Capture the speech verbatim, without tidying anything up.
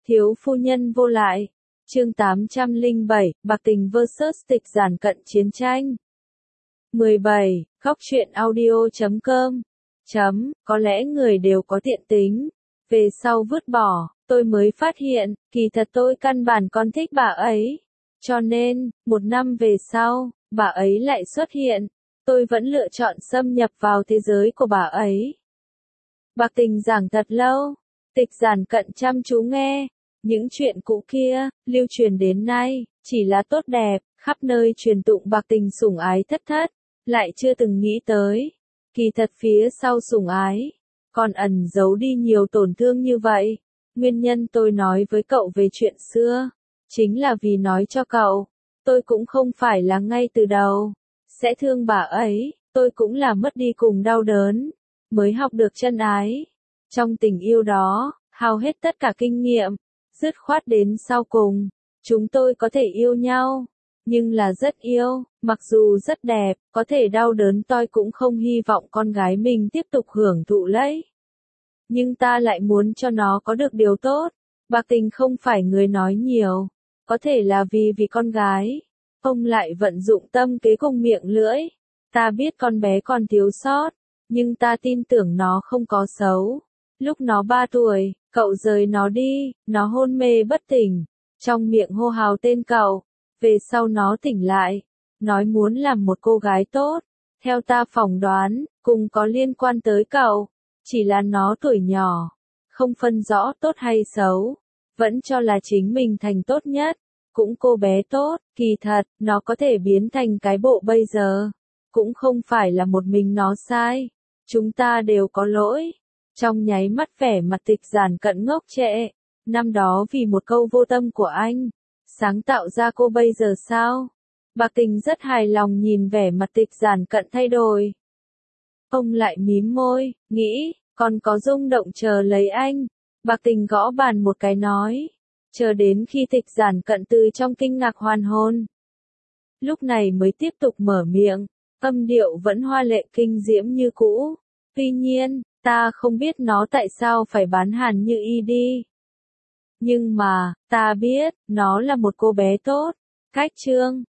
Thiếu phu nhân vô lại. Chương tám trăm lẻ bảy, Bạc Tình versus Tịch Giản Cận chiến tranh. mười bảy, góc truyện audio chấm com. Chấm, có lẽ người đều có thiện tính. Về sau vứt bỏ, tôi mới phát hiện, kỳ thật tôi căn bản còn thích bà ấy. Cho nên, một năm về sau, bà ấy lại xuất hiện. Tôi vẫn lựa chọn xâm nhập vào thế giới của bà ấy. Bạc Tình giảng thật lâu. Tịch Giản Cận chăm chú nghe. Những chuyện cũ kia, lưu truyền đến nay, chỉ là tốt đẹp, khắp nơi truyền tụng Bạc Tình sủng ái thất thất, lại chưa từng nghĩ tới. Kỳ thật phía sau sủng ái, còn ẩn giấu đi nhiều tổn thương như vậy. Nguyên nhân tôi nói với cậu về chuyện xưa, chính là vì nói cho cậu, tôi cũng không phải là ngay từ đầu, sẽ thương bà ấy, tôi cũng là mất đi cùng đau đớn, mới học được chân ái. Trong tình yêu đó, hao hết tất cả kinh nghiệm. Dứt khoát đến sau cùng, chúng tôi có thể yêu nhau, nhưng là rất yêu, mặc dù rất đẹp, có thể đau đớn tôi cũng không hy vọng con gái mình tiếp tục hưởng thụ lấy. Nhưng ta lại muốn cho nó có được điều tốt. Bạc Tình không phải người nói nhiều, có thể là vì vì con gái, ông lại vận dụng tâm kế cùng miệng lưỡi. Ta biết con bé còn thiếu sót, nhưng ta tin tưởng nó không có xấu. Lúc nó ba tuổi, cậu rời nó đi, nó hôn mê bất tỉnh, trong miệng hô hào tên cậu, về sau nó tỉnh lại, nói muốn làm một cô gái tốt, theo ta phỏng đoán, cùng có liên quan tới cậu, chỉ là nó tuổi nhỏ, không phân rõ tốt hay xấu, vẫn cho là chính mình thành tốt nhất, cũng cô bé tốt, kỳ thật, nó có thể biến thành cái bộ bây giờ, cũng không phải là một mình nó sai, chúng ta đều có lỗi. Trong nháy mắt vẻ mặt Tịch Giản Cận ngốc trệ, năm đó vì một câu vô tâm của anh, sáng tạo ra cô bây giờ sao? Bạc Tình rất hài lòng nhìn vẻ mặt Tịch Giản Cận thay đổi. Ông lại mím môi, nghĩ, còn có rung động chờ lấy anh. Bạc Tình gõ bàn một cái nói, chờ đến khi Tịch Giản Cận từ trong kinh ngạc hoàn hồn. Lúc này mới tiếp tục mở miệng, âm điệu vẫn hoa lệ kinh diễm như cũ. Tuy nhiên, ta không biết nó tại sao phải bán Hàn Như Y đi. Nhưng mà, ta biết, nó là một cô bé tốt. Cách chương,